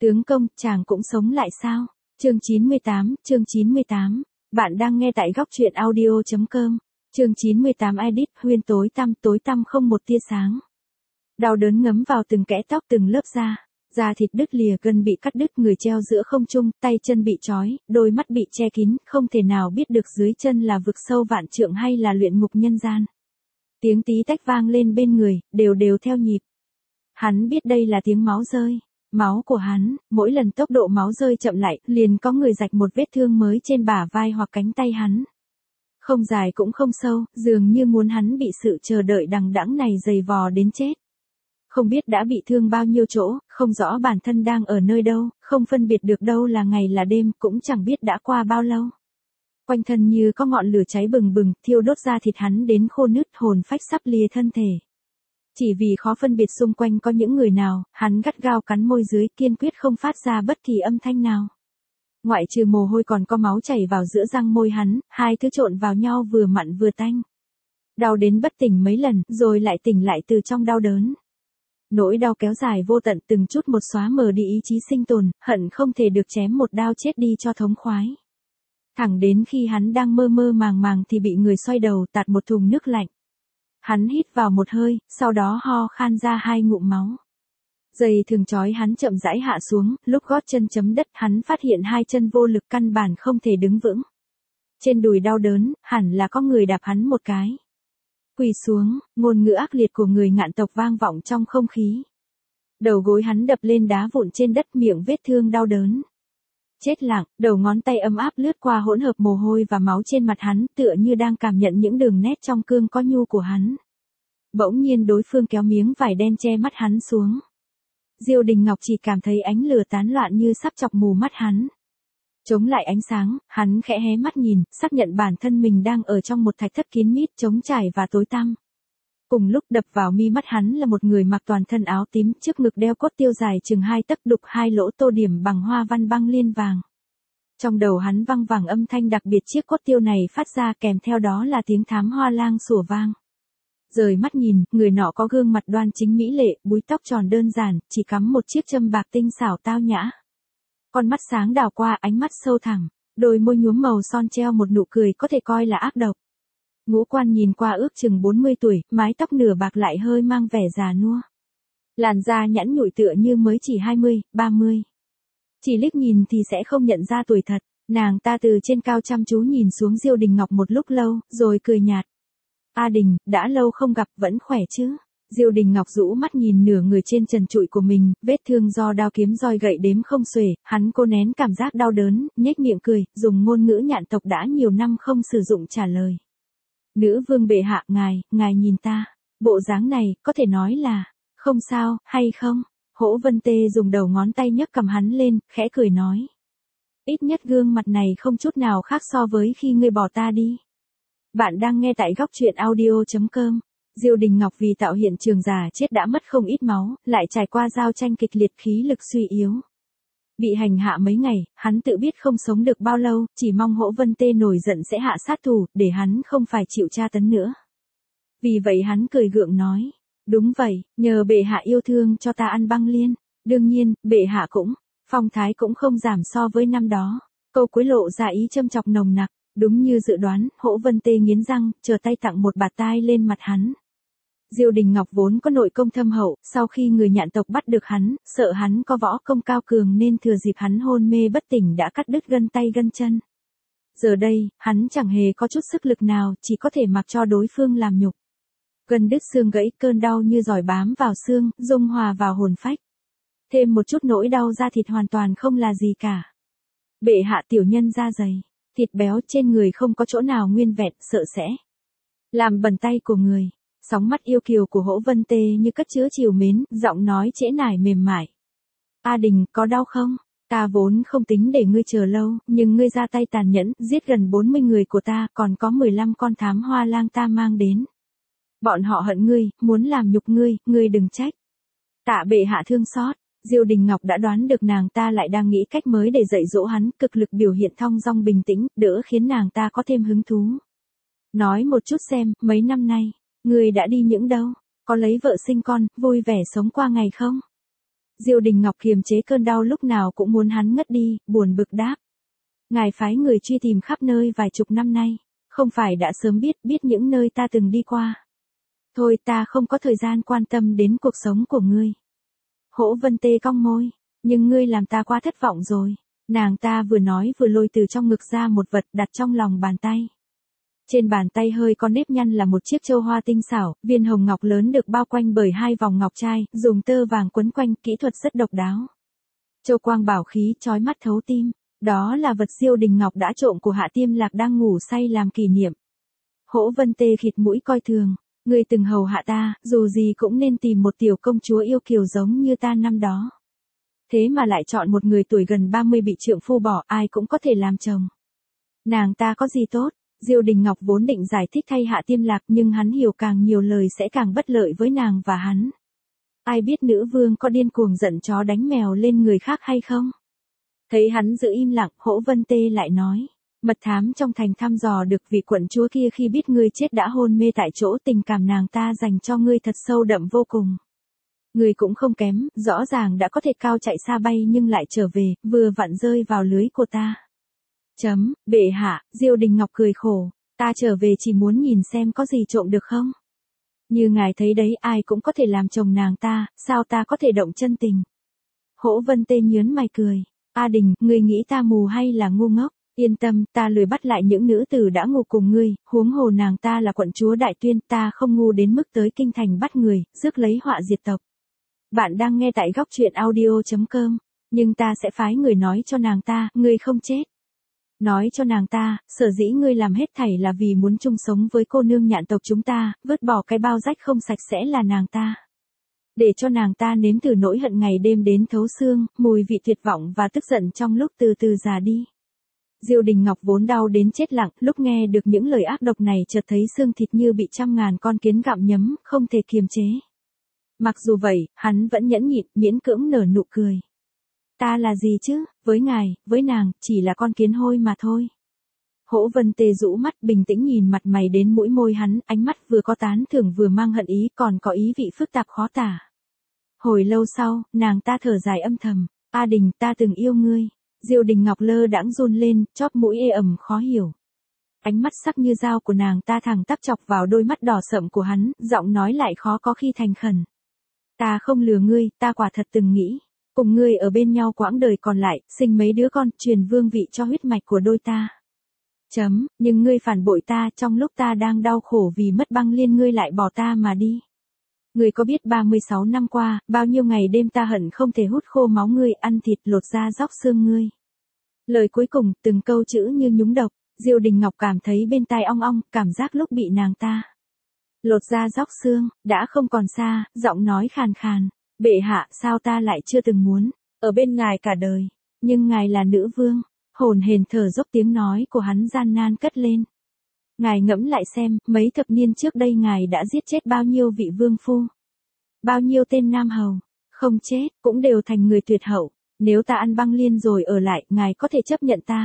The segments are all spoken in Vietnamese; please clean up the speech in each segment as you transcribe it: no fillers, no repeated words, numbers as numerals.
Tướng công, chàng cũng sống lại sao? Chương 98. Bạn đang nghe tại góc truyện audio.com. Chương 98 edit Huyên tối tăm không một tia sáng. Đau đớn ngấm vào từng kẽ tóc từng lớp da thịt đứt lìa, gân bị cắt đứt, người treo giữa không trung, tay chân bị trói, đôi mắt bị che kín, không thể nào biết được dưới chân là vực sâu vạn trượng hay là luyện ngục nhân gian. Tiếng tí tách vang lên bên người, đều theo nhịp. Hắn biết đây là tiếng máu rơi. Máu của hắn, mỗi lần tốc độ máu rơi chậm lại, liền có người rạch một vết thương mới trên bả vai hoặc cánh tay hắn. Không dài cũng không sâu, dường như muốn hắn bị sự chờ đợi đằng đẵng này dày vò đến chết. Không biết đã bị thương bao nhiêu chỗ, không rõ bản thân đang ở nơi đâu, không phân biệt được đâu là ngày là đêm, cũng chẳng biết đã qua bao lâu. Quanh thân như có ngọn lửa cháy bừng bừng, thiêu đốt da thịt hắn đến khô nứt, hồn phách sắp lìa thân thể. Chỉ vì khó phân biệt xung quanh có những người nào, hắn gắt gao cắn môi dưới, kiên quyết không phát ra bất kỳ âm thanh nào. Ngoại trừ mồ hôi còn có máu chảy vào giữa răng môi hắn, hai thứ trộn vào nhau vừa mặn vừa tanh. Đau đến bất tỉnh mấy lần, rồi lại tỉnh lại từ trong đau đớn. Nỗi đau kéo dài vô tận, từng chút một xóa mờ đi ý chí sinh tồn, hận không thể được chém một đao chết đi cho thống khoái. Thẳng đến khi hắn đang mơ màng thì bị người xoay đầu tạt một thùng nước lạnh. Hắn hít vào một hơi, sau đó ho khan ra hai ngụm máu. Dây thường trói hắn chậm rãi hạ xuống, lúc gót chân chấm đất hắn phát hiện hai chân vô lực, căn bản không thể đứng vững. Trên đùi đau đớn, hẳn là có người đạp hắn một cái. Quỳ xuống, ngôn ngữ ác liệt của người Ngạn tộc vang vọng trong không khí. Đầu gối hắn đập lên đá vụn trên đất, miệng vết thương đau đớn. Chết lặng, đầu ngón tay ấm áp lướt qua hỗn hợp mồ hôi và máu trên mặt hắn, tựa như đang cảm nhận những đường nét trong cương có nhu của hắn. Bỗng nhiên đối phương kéo miếng vải đen che mắt hắn xuống. Diêu Đình Ngọc chỉ cảm thấy ánh lửa tán loạn như sắp chọc mù mắt hắn. Chống lại ánh sáng, hắn khẽ hé mắt nhìn, xác nhận bản thân mình đang ở trong một thạch thất kín mít, trống trải và tối tăm. Cùng lúc đập vào mi mắt hắn là một người mặc toàn thân áo tím, trước ngực đeo cốt tiêu dài chừng 2 tấc, đục 2 lỗ tô điểm bằng hoa văn băng liên vàng. Trong đầu hắn văng vẳng âm thanh đặc biệt chiếc cốt tiêu này phát ra, kèm theo đó là tiếng thám hoa lang sủa vang. Rời mắt nhìn, người nọ có gương mặt đoan chính mỹ lệ, búi tóc tròn đơn giản, chỉ cắm một chiếc châm bạc tinh xảo tao nhã. Con mắt sáng đảo qua, ánh mắt sâu thẳm, đôi môi nhuốm màu son treo một nụ cười có thể coi là ác độc. Ngũ quan nhìn qua ước chừng 40 tuổi, mái tóc nửa bạc lại hơi mang vẻ già nua. Làn da nhẵn nhụi tựa như mới chỉ 20, 30. Chỉ liếc nhìn thì sẽ không nhận ra tuổi thật. Nàng ta từ trên cao chăm chú nhìn xuống Diêu Đình Ngọc một lúc lâu, rồi cười nhạt. A Đình, đã lâu không gặp, vẫn khỏe chứ? Diêu Đình Ngọc rũ mắt nhìn nửa người trên trần trụi của mình, vết thương do đao kiếm roi gậy đếm không xuể, hắn cố nén cảm giác đau đớn, nhếch miệng cười, dùng ngôn ngữ Nhạn tộc đã nhiều năm không sử dụng trả lời. Nữ vương bệ hạ, ngài nhìn ta, bộ dáng này, có thể nói là, không sao, hay không? Hỗ Vân Tê dùng đầu ngón tay nhấc cầm hắn lên, khẽ cười nói. Ít nhất gương mặt này không chút nào khác so với khi ngươi bỏ ta đi. Bạn đang nghe tại góc truyện audio.com. Diêu Đình Ngọc vì tạo hiện trường già chết đã mất không ít máu, lại trải qua giao tranh kịch liệt, khí lực suy yếu. Bị hành hạ mấy ngày, hắn tự biết không sống được bao lâu, chỉ mong Hỗ Vân Tê nổi giận sẽ hạ sát thủ, để hắn không phải chịu tra tấn nữa. Vì vậy hắn cười gượng nói, đúng vậy, nhờ bệ hạ yêu thương cho ta ăn băng liên, đương nhiên, bệ hạ cũng, phong thái cũng không giảm so với năm đó. Câu cuối lộ ra ý châm chọc nồng nặc, đúng như dự đoán, Hỗ Vân Tê nghiến răng, trở tay tặng một bạt tai lên mặt hắn. Diêu Đình Ngọc vốn có nội công thâm hậu, sau khi người Nhạn tộc bắt được hắn, sợ hắn có võ công cao cường nên thừa dịp hắn hôn mê bất tỉnh đã cắt đứt gân tay gân chân. Giờ đây, hắn chẳng hề có chút sức lực nào, chỉ có thể mặc cho đối phương làm nhục. Gân đứt xương gãy, cơn đau như giỏi bám vào xương, dung hòa vào hồn phách. Thêm một chút nỗi đau da thịt hoàn toàn không là gì cả. Bệ hạ, tiểu nhân da dày, thịt béo trên người không có chỗ nào nguyên vẹn, sợ sẽ làm bẩn tay của người. Sóng mắt yêu kiều của Hỗ Vân Tê như cất chứa trìu mến, giọng nói trễ nải mềm mại. A Đình, có đau không? Ta vốn không tính để ngươi chờ lâu, nhưng ngươi ra tay tàn nhẫn, giết gần 40 người của ta, còn có 15 con thám hoa lang ta mang đến. Bọn họ hận ngươi, muốn làm nhục ngươi đừng trách. Tạ bệ hạ thương xót. Diêu Đình Ngọc đã đoán được nàng ta lại đang nghĩ cách mới để dạy dỗ hắn, cực lực biểu hiện thong dong bình tĩnh, đỡ khiến nàng ta có thêm hứng thú. Nói một chút xem, mấy năm nay, ngươi đã đi những đâu? Có lấy vợ sinh con, vui vẻ sống qua ngày không? Diêu Đình Ngọc kiềm chế cơn đau lúc nào cũng muốn hắn ngất đi, buồn bực đáp. Ngài phái người truy tìm khắp nơi vài chục năm nay, không phải đã sớm biết những nơi ta từng đi qua. Thôi ta không có thời gian quan tâm đến cuộc sống của ngươi. Hỗ Vân Tê cong môi, nhưng ngươi làm ta quá thất vọng rồi. Nàng ta vừa nói vừa lôi từ trong ngực ra một vật đặt trong lòng bàn tay. Trên bàn tay hơi có nếp nhăn là một chiếc châu hoa tinh xảo, viên hồng ngọc lớn được bao quanh bởi 2 vòng ngọc trai, dùng tơ vàng quấn quanh, kỹ thuật rất độc đáo. Châu quang bảo khí chói mắt thấu tim, đó là vật Diêu Đình Ngọc đã trộm của Hạ Tiêm Lạc đang ngủ say làm kỷ niệm. Hỗ Vân Tê khịt mũi coi thường, ngươi từng hầu hạ ta, dù gì cũng nên tìm một tiểu công chúa yêu kiều giống như ta năm đó. Thế mà lại chọn một người tuổi gần 30 bị trượng phu bỏ, ai cũng có thể làm chồng. Nàng ta có gì tốt? Diêu Đình Ngọc vốn định giải thích thay Hạ Tiêm Lạc nhưng hắn hiểu càng nhiều lời sẽ càng bất lợi với nàng và hắn. Ai biết nữ vương có điên cuồng giận chó đánh mèo lên người khác hay không? Thấy hắn giữ im lặng, Hỗ Vân Tê lại nói. Mật thám trong thành thăm dò được vị quận chúa kia khi biết ngươi chết đã hôn mê tại chỗ, tình cảm nàng ta dành cho ngươi thật sâu đậm vô cùng. Ngươi cũng không kém, rõ ràng đã có thể cao chạy xa bay nhưng lại trở về, vừa vặn rơi vào lưới của ta. Bệ hạ, Diêu Đình Ngọc cười khổ, ta trở về chỉ muốn nhìn xem có gì trộm được không? Như ngài thấy đấy, ai cũng có thể làm chồng nàng ta, sao ta có thể động chân tình? Hỗ Vân Tê nhớn mày cười, A Đình, ngươi nghĩ ta mù hay là ngu ngốc? Yên tâm, ta lười bắt lại những nữ tử đã ngủ cùng ngươi, huống hồ nàng ta là quận chúa Đại Tuyên, ta không ngu đến mức tới kinh thành bắt người, rước lấy họa diệt tộc. Bạn đang nghe tại góc truyện audio.com, nhưng ta sẽ phái người nói cho nàng ta, ngươi không chết. Nói cho nàng ta, sở dĩ ngươi làm hết thảy là vì muốn chung sống với cô nương Nhạn tộc chúng ta, vứt bỏ cái bao rách không sạch sẽ là nàng ta. Để cho nàng ta nếm thử nỗi hận ngày đêm đến thấu xương, mùi vị tuyệt vọng và tức giận trong lúc từ từ già đi. Diêu Đình Ngọc vốn đau đến chết lặng, lúc nghe được những lời ác độc này chợt thấy xương thịt như bị trăm ngàn con kiến gặm nhấm, không thể kiềm chế. Mặc dù vậy, hắn vẫn nhẫn nhịn, miễn cưỡng nở nụ cười. Ta là gì chứ, với ngài, với nàng, chỉ là con kiến hôi mà thôi. Hỗ Vân Tê rũ mắt bình tĩnh nhìn mặt mày đến mũi môi hắn, ánh mắt vừa có tán thưởng vừa mang hận ý, còn có ý vị phức tạp khó tả. Hồi lâu sau, nàng ta thở dài âm thầm, A Đình, ta từng yêu ngươi. Diêu Đình Ngọc lơ đãng run lên, chóp mũi ê ẩm khó hiểu. Ánh mắt sắc như dao của nàng ta thẳng tắp chọc vào đôi mắt đỏ sậm của hắn, giọng nói lại khó có khi thành khẩn. Ta không lừa ngươi, ta quả thật từng nghĩ. Cùng ngươi ở bên nhau quãng đời còn lại, sinh mấy đứa con, truyền vương vị cho huyết mạch của đôi ta. Nhưng ngươi phản bội ta trong lúc ta đang đau khổ vì mất Băng Liên, ngươi lại bỏ ta mà đi. Ngươi có biết 36 năm qua, bao nhiêu ngày đêm ta hận không thể hút khô máu ngươi, ăn thịt lột da róc xương ngươi. Lời cuối cùng, từng câu chữ như nhúng độc, Diêu Đình Ngọc cảm thấy bên tai ong ong, cảm giác lúc bị nàng ta lột da róc xương, đã không còn xa, giọng nói khàn khàn. Bệ hạ, sao ta lại chưa từng muốn ở bên ngài cả đời, nhưng ngài là nữ vương. Hồn hển thở dốc, tiếng nói của hắn gian nan cất lên. Ngài ngẫm lại xem, mấy thập niên trước đây ngài đã giết chết bao nhiêu vị vương phu, bao nhiêu tên nam hầu, không chết, cũng đều thành người tuyệt hậu. Nếu ta ăn Băng Liên rồi ở lại, ngài có thể chấp nhận ta.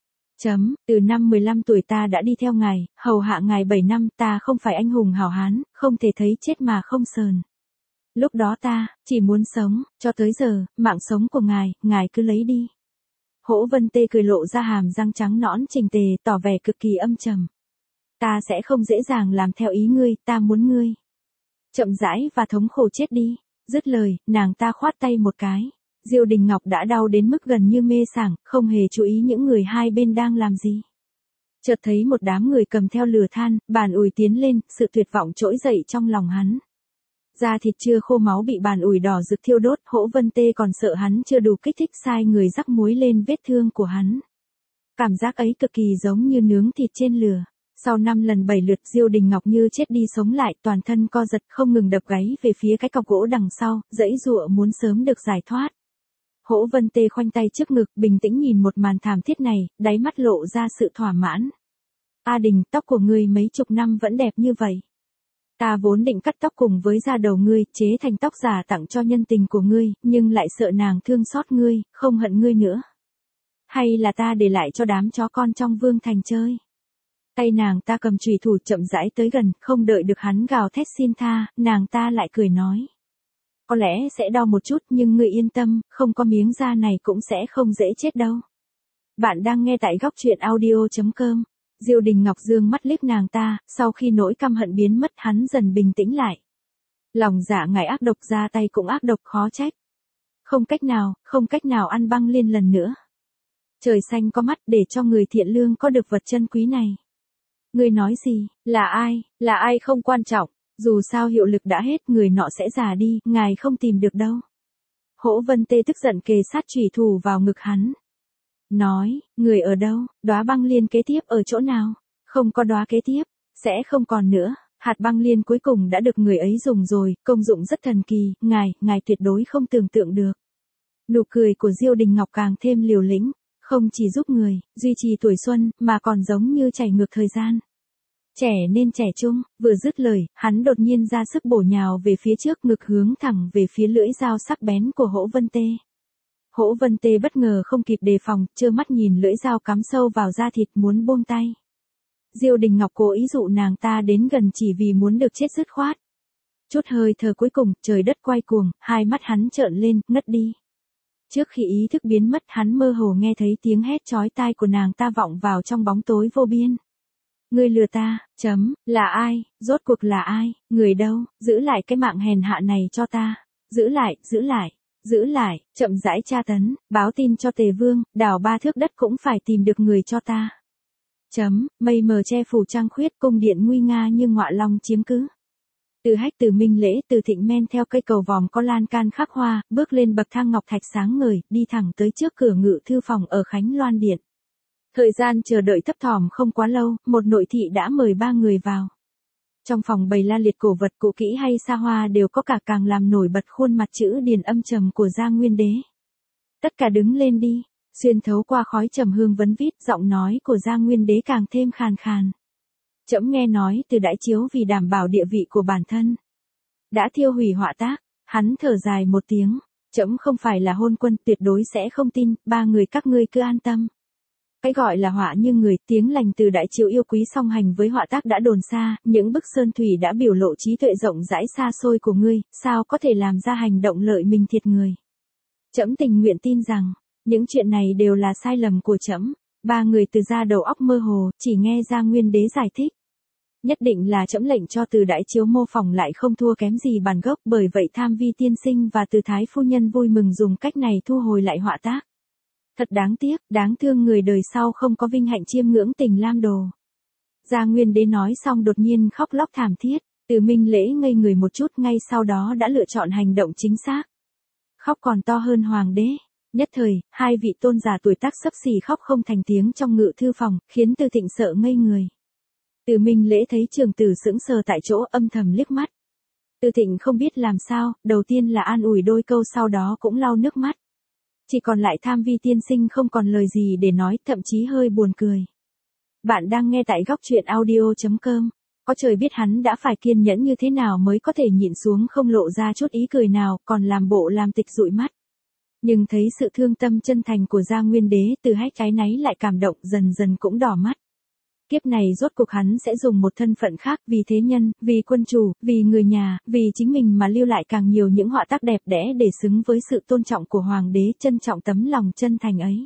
Từ năm 15 tuổi ta đã đi theo ngài, hầu hạ ngài 7 năm, ta không phải anh hùng hảo hán, không thể thấy chết mà không sờn. Lúc đó ta, chỉ muốn sống, cho tới giờ, mạng sống của ngài cứ lấy đi. Hỗ Vân Tê cười lộ ra hàm răng trắng nõn chỉnh tề, tỏ vẻ cực kỳ âm trầm. Ta sẽ không dễ dàng làm theo ý ngươi, ta muốn ngươi chậm rãi và thống khổ chết đi. Dứt lời, nàng ta khoát tay một cái. Diêu Đình Ngọc đã đau đến mức gần như mê sảng, không hề chú ý những người hai bên đang làm gì. Chợt thấy một đám người cầm theo lửa than, bàn ủi tiến lên, sự tuyệt vọng trỗi dậy trong lòng hắn. Da thịt chưa khô máu bị bàn ủi đỏ rực thiêu đốt, Hỗ Vân Tê còn sợ hắn chưa đủ kích thích sai người rắc muối lên vết thương của hắn. Cảm giác ấy cực kỳ giống như nướng thịt trên lửa. Sau 5 lần 7 lượt, Diêu Đình Ngọc như chết đi sống lại, toàn thân co giật không ngừng đập gáy về phía cái cọc gỗ đằng sau, giãy giụa muốn sớm được giải thoát. Hỗ Vân Tê khoanh tay trước ngực, bình tĩnh nhìn một màn thảm thiết này, đáy mắt lộ ra sự thỏa mãn. A Đình, tóc của ngươi mấy chục năm vẫn đẹp như vậy. Ta vốn định cắt tóc cùng với da đầu ngươi, chế thành tóc giả tặng cho nhân tình của ngươi, nhưng lại sợ nàng thương xót ngươi, không hận ngươi nữa. Hay là ta để lại cho đám chó con trong vương thành chơi. Tay nàng ta cầm chùy thủ chậm rãi tới gần, không đợi được hắn gào thét xin tha, nàng ta lại cười nói. Có lẽ sẽ đau một chút nhưng ngươi yên tâm, không có miếng da này cũng sẽ không dễ chết đâu. Bạn đang nghe tại góc truyện audio.com. Diêu Đình Ngọc dương mắt liếc nàng ta, sau khi nỗi căm hận biến mất hắn dần bình tĩnh lại. Lòng dạ ngài ác độc, ra tay cũng ác độc, khó trách. Không cách nào ăn băng liên lần nữa. Trời xanh có mắt, để cho người thiện lương có được vật chân quý này. Ngươi nói gì, là ai không quan trọng, dù sao hiệu lực đã hết, người nọ sẽ già đi, ngài không tìm được đâu. Hỗ Vân Tê tức giận kề sát chủy thủ vào ngực hắn. Nói, người ở đâu, đóa băng liên kế tiếp ở chỗ nào? Không có đóa kế tiếp, sẽ không còn nữa. Hạt băng liên cuối cùng đã được người ấy dùng rồi, công dụng rất thần kỳ, ngài tuyệt đối không tưởng tượng được. Nụ cười của Diêu Đình Ngọc càng thêm liều lĩnh, không chỉ giúp người duy trì tuổi xuân, mà còn giống như chảy ngược thời gian. Trẻ nên trẻ trung, vừa dứt lời, hắn đột nhiên ra sức bổ nhào về phía trước, ngực hướng thẳng về phía lưỡi dao sắc bén của Hỗ Vân Tê. Hỗ Vân Tê bất ngờ không kịp đề phòng, trơ mắt nhìn lưỡi dao cắm sâu vào da thịt, muốn buông tay. Diêu Đình Ngọc cố ý dụ nàng ta đến gần chỉ vì muốn được chết dứt khoát. Chút hơi thở cuối cùng, trời đất quay cuồng, hai mắt hắn trợn lên, ngất đi. Trước khi ý thức biến mất, hắn mơ hồ nghe thấy tiếng hét chói tai của nàng ta vọng vào trong bóng tối vô biên. Ngươi lừa ta, là ai, rốt cuộc là ai, người đâu, giữ lại cái mạng hèn hạ này cho ta, giữ lại, chậm rãi tra tấn, báo tin cho Tề Vương, đào 3 thước đất cũng phải tìm được người cho ta. Mây mờ che phủ trăng khuyết, cung điện nguy nga như ngọa long chiếm cứ. Từ Hách, Từ Minh Lễ, Từ Thịnh men theo cây cầu vòm có lan can khắc hoa, bước lên bậc thang ngọc thạch sáng ngời, đi thẳng tới trước cửa ngự thư phòng ở Khánh Loan Điện. Thời gian chờ đợi thấp thỏm không quá lâu, một nội thị đã mời 3 người vào. Trong phòng bày la liệt cổ vật cũ kỹ hay xa hoa đều có cả, càng làm nổi bật khuôn mặt chữ điền âm trầm của Gia Nguyên Đế. Tất cả đứng lên đi. Xuyên thấu qua khói trầm hương vấn vít, giọng nói của Gia Nguyên Đế càng thêm khàn khàn. Trẫm nghe nói từ Đãi Chiếu vì đảm bảo địa vị của bản thân, đã thiêu hủy họa tác. Hắn thở dài một tiếng. Trẫm không phải là hôn quân, tuyệt đối sẽ không tin, 3 người các ngươi cứ an tâm. Cái gọi là họa như người, tiếng lành từ Đại Chiếu yêu quý song hành với họa tác đã đồn xa, những bức sơn thủy đã biểu lộ trí tuệ rộng rãi xa xôi của ngươi, sao có thể làm ra hành động lợi mình thiệt người. Trẫm tình nguyện tin rằng, những chuyện này đều là sai lầm của trẫm. 3 người từ ra đầu óc mơ hồ, chỉ nghe Gia Nguyên Đế giải thích. Nhất định là trẫm lệnh cho Từ Đại Chiếu mô phỏng lại không thua kém gì bản gốc, bởi vậy Tham Vi tiên sinh và Từ Thái phu nhân vui mừng dùng cách này thu hồi lại họa tác. Thật đáng tiếc, đáng thương người đời sau không có vinh hạnh chiêm ngưỡng tình lam đồ. Gia Nguyên Đế nói xong đột nhiên khóc lóc thảm thiết, Từ Minh Lễ ngây người một chút, ngay sau đó đã lựa chọn hành động chính xác. Khóc còn to hơn hoàng đế. Nhất thời, 2 vị tôn giả tuổi tác xấp xỉ khóc không thành tiếng trong ngự thư phòng, khiến Từ Thịnh sợ ngây người. Từ Minh Lễ thấy trường tử sững sờ tại chỗ, âm thầm liếc mắt. Từ Thịnh không biết làm sao, đầu tiên là an ủi đôi câu, sau đó cũng lau nước mắt. Chỉ còn lại Tham Vi tiên sinh không còn lời gì để nói, thậm chí hơi buồn cười. Bạn đang nghe tại góc truyện audio.com. Có trời biết hắn đã phải kiên nhẫn như thế nào mới có thể nhịn xuống không lộ ra chút ý cười nào, còn làm bộ làm tịch dụi mắt. Nhưng thấy sự thương tâm chân thành của Gia Nguyên Đế, Từ Hách trái náy lại cảm động, dần dần cũng đỏ mắt. Kiếp này rốt cuộc hắn sẽ dùng một thân phận khác, vì thế nhân, vì quân chủ, vì người nhà, vì chính mình mà lưu lại càng nhiều những họa tác đẹp đẽ để xứng với sự tôn trọng của hoàng đế, trân trọng tấm lòng chân thành ấy.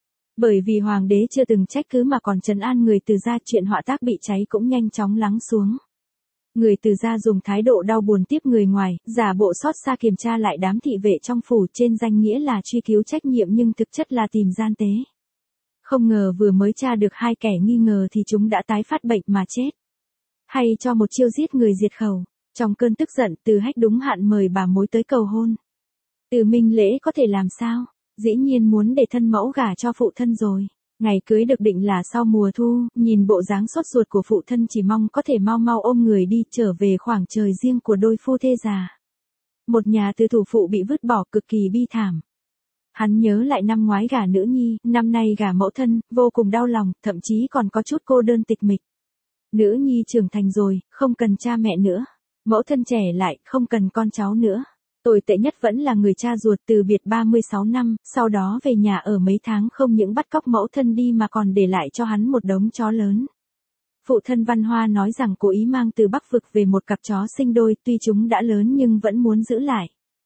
Bởi vì hoàng đế chưa từng trách cứ mà còn trấn an người Từ gia, chuyện họa tác bị cháy cũng nhanh chóng lắng xuống. Người Từ gia dùng thái độ đau buồn tiếp người ngoài, giả bộ xót xa kiểm tra lại đám thị vệ trong phủ, trên danh nghĩa là truy cứu trách nhiệm nhưng thực chất là tìm gian tế. Không ngờ vừa mới tra được 2 kẻ nghi ngờ thì chúng đã tái phát bệnh mà chết. Hay cho một chiêu giết người diệt khẩu. Trong cơn tức giận, Từ Hách đúng hạn mời bà mối tới cầu hôn. Từ Minh Lễ có thể làm sao? Dĩ nhiên muốn để thân mẫu gả cho phụ thân rồi. Ngày cưới được định là sau mùa thu, nhìn bộ dáng sốt ruột của phụ thân chỉ mong có thể mau mau ôm người đi trở về khoảng trời riêng của đôi phu thê già. Một nhà từ thủ phụ bị vứt bỏ cực kỳ bi thảm. Hắn nhớ lại năm ngoái gả nữ nhi, năm nay gả mẫu thân, vô cùng đau lòng, thậm chí còn có chút cô đơn tịch mịch. Nữ nhi trưởng thành rồi, không cần cha mẹ nữa. Mẫu thân trẻ lại, không cần con cháu nữa. Tồi tệ nhất vẫn là người cha ruột từ biệt 36 năm, sau đó về nhà ở mấy tháng không những bắt cóc mẫu thân đi mà còn để lại cho hắn một đống chó lớn. Phụ thân Văn Hoa nói rằng cố ý mang từ Bắc vực về một cặp chó sinh đôi, tuy chúng đã lớn nhưng vẫn muốn giữ lại.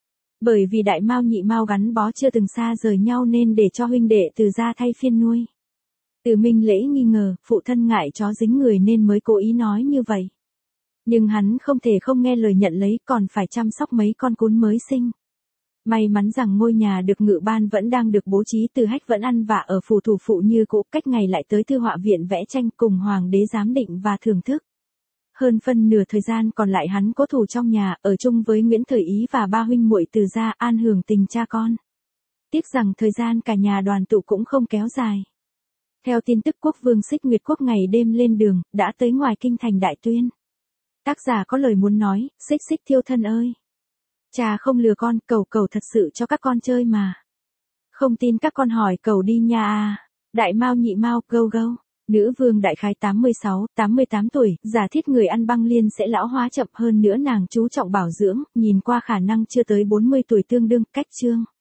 Bởi vì đại mao nhị mao gắn bó chưa từng xa rời nhau nên để cho huynh đệ Từ gia thay phiên nuôi. Từ Minh Lễ nghi ngờ, phụ thân ngại chó dính người nên mới cố ý nói như vậy. Nhưng hắn không thể không nghe lời nhận lấy, còn phải chăm sóc mấy con cún mới sinh. May mắn rằng ngôi nhà được ngự ban vẫn đang được bố trí, Từ Hách vẫn ăn vạ ở phủ thủ phụ như cũ, cách ngày lại tới thư họa viện vẽ tranh cùng hoàng đế giám định và thưởng thức. Hơn phân nửa thời gian còn lại hắn cố thủ trong nhà, ở chung với Nguyễn Thời Ý và ba huynh muội Từ gia, an hưởng tình cha con. Tiếc rằng thời gian cả nhà đoàn tụ cũng không kéo dài. Theo tin tức, quốc vương Xích Nguyệt Quốc ngày đêm lên đường, đã tới ngoài kinh thành Đại Tuyên. Tác giả có lời muốn nói, Xích Xích thiêu thân ơi. Cha không lừa con, cẩu thật sự cho các con chơi mà. Không tin các con hỏi cẩu đi nha à. Đại mao nhị mao, gâu. Nữ vương đại khái 86, 88 tuổi, giả thiết người ăn băng liên sẽ lão hóa chậm hơn nữa, nàng chú trọng bảo dưỡng, nhìn qua khả năng chưa tới 40 tuổi, tương đương cách Trương